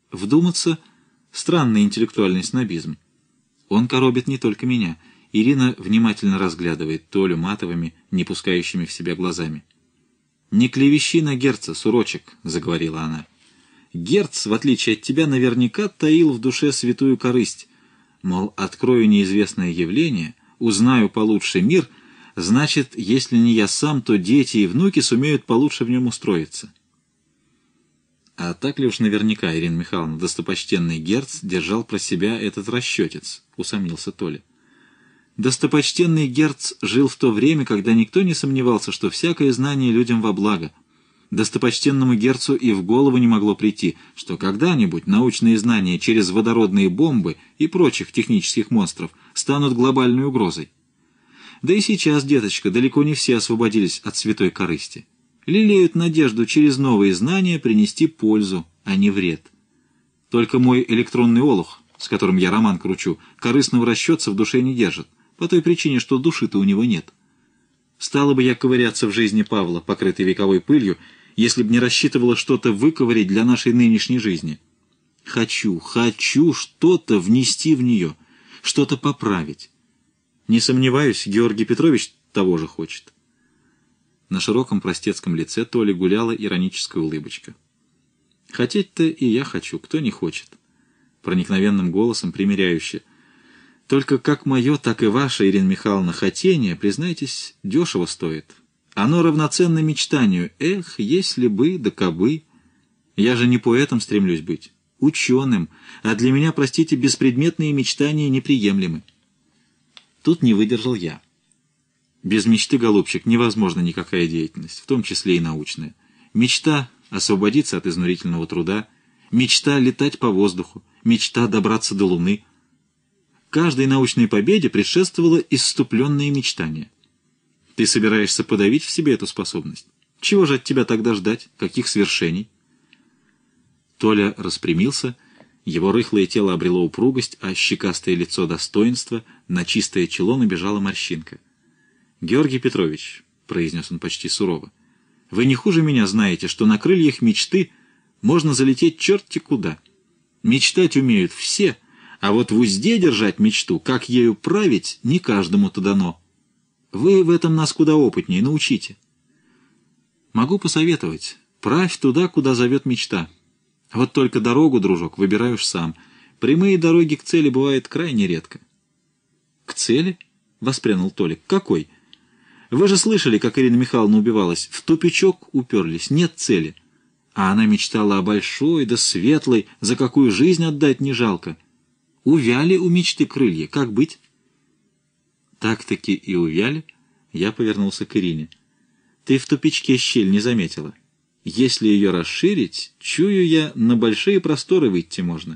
Вдуматься — странный интеллектуальный снобизм. Он коробит не только меня. Ирина внимательно разглядывает Толю матовыми, не пускающими в себя глазами. «Не клевещи на Герца, сурочек», — заговорила она. «Герц, в отличие от тебя, наверняка таил в душе святую корысть. Мол, открою неизвестное явление, узнаю получше мир, значит, если не я сам, то дети и внуки сумеют получше в нем устроиться». А так ли уж наверняка, Ирина Михайловна, достопочтенный Герц держал про себя этот расчетец, усомнился Толя. Достопочтенный Герц жил в то время, когда никто не сомневался, что всякое знание людям во благо. Достопочтенному Герцу и в голову не могло прийти, что когда-нибудь научные знания через водородные бомбы и прочих технических монстров станут глобальной угрозой. Да и сейчас, деточка, далеко не все освободились от святой корысти. Лелеют надежду через новые знания принести пользу, а не вред. Только мой электронный олух, с которым я роман кручу, корыстного расчетца в душе не держит, по той причине, что души-то у него нет. Стала бы я ковыряться в жизни Павла, покрытой вековой пылью, если б не рассчитывала что-то выковырять для нашей нынешней жизни. Хочу что-то внести в нее, что-то поправить. Не сомневаюсь, Георгий Петрович того же хочет. На широком простецком лице Толи гуляла ироническая улыбочка. «Хотеть-то и я хочу, кто не хочет?» Проникновенным голосом примиряюще. «Только как мое, так и ваше, Ирина Михайловна, хотение, признайтесь, дешево стоит. Оно равноценно мечтанию. Эх, если бы, да кабы. Я же не поэтом стремлюсь быть, ученым, а для меня, простите, беспредметные мечтания неприемлемы». Тут не выдержал я. Без мечты, голубчик, невозможна никакая деятельность, в том числе и научная. Мечта — освободиться от изнурительного труда, мечта — летать по воздуху, мечта — добраться до Луны. Каждой научной победе предшествовало исступленное мечтание. Ты собираешься подавить в себе эту способность? Чего же от тебя тогда ждать? Каких свершений? Толя распрямился, его рыхлое тело обрело упругость, а щекастое лицо достоинства, на чистое чело набежала морщинка. «Георгий Петрович», — произнес он почти сурово, — «вы не хуже меня знаете, что на крыльях мечты можно залететь черти куда. Мечтать умеют все, а вот в узде держать мечту, как ею править, не каждому-то дано. Вы в этом нас куда опытнее, научите». «Могу посоветовать. Правь туда, куда зовет мечта. Вот только дорогу, дружок, выбираешь сам. Прямые дороги к цели бывают крайне редко». «К цели?» — воспрянул Толик. «Какой? Вы же слышали, как Ирина Михайловна убивалась. В тупичок уперлись, нет цели. А она мечтала о большой да светлой, за какую жизнь отдать не жалко. Увяли у мечты крылья, как быть?» «Так-таки и увяли?» Я повернулся к Ирине. «Ты в тупичке щель не заметила. Если ее расширить, чую я, на большие просторы выйти можно».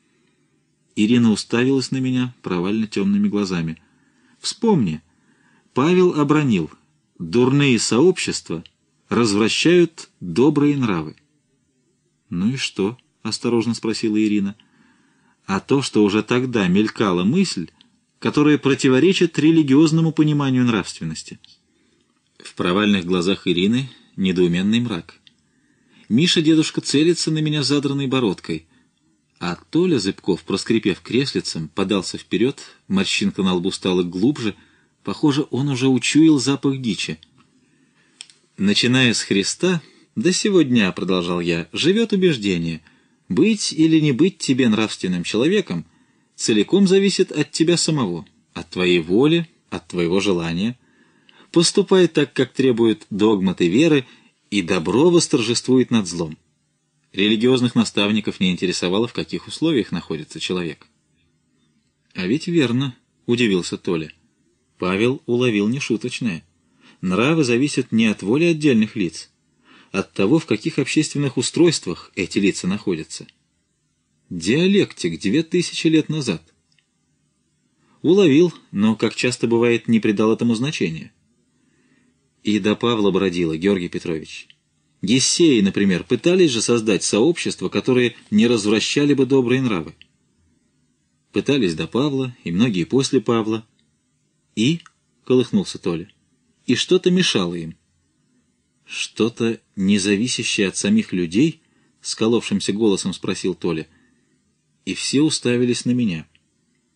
Ирина уставилась на меня провально темными глазами. «Вспомни, Павел обронил: дурные сообщества развращают добрые нравы». «Ну и что?» — осторожно спросила Ирина. «А то, что уже тогда мелькала мысль, которая противоречит религиозному пониманию нравственности». В провальных глазах Ирины недоуменный мрак. Миша, дедушка, целится на меня задранной бородкой, а Толя Зыбков, проскрипев креслицем, подался вперед, морщинка на лбу стала глубже, похоже, он уже учуял запах дичи. «Начиная с Христа до сего дня, — продолжал я, — живет убеждение: быть или не быть тебе нравственным человеком целиком зависит от тебя самого, от твоей воли, от твоего желания. Поступай так, как требуют догматы веры, и добро восторжествует над злом». Религиозных наставников не интересовало, в каких условиях находится человек. «А ведь верно», — удивился Толя. Павел уловил нешуточное. Нравы зависят не от воли отдельных лиц, от того, в каких общественных устройствах эти лица находятся. Диалектик 2000 лет назад. Уловил, но, как часто бывает, не придал этому значения. И до Павла бродило, Георгий Петрович. Ессеи, например, пытались же создать сообщества, которые не развращали бы добрые нравы. Пытались до Павла, и многие после Павла. И, — колыхнулся Толя, — и что-то мешало им. «Что-то, не зависящее от самих людей?» — сколовшимся голосом спросил Толя. и все уставились на меня.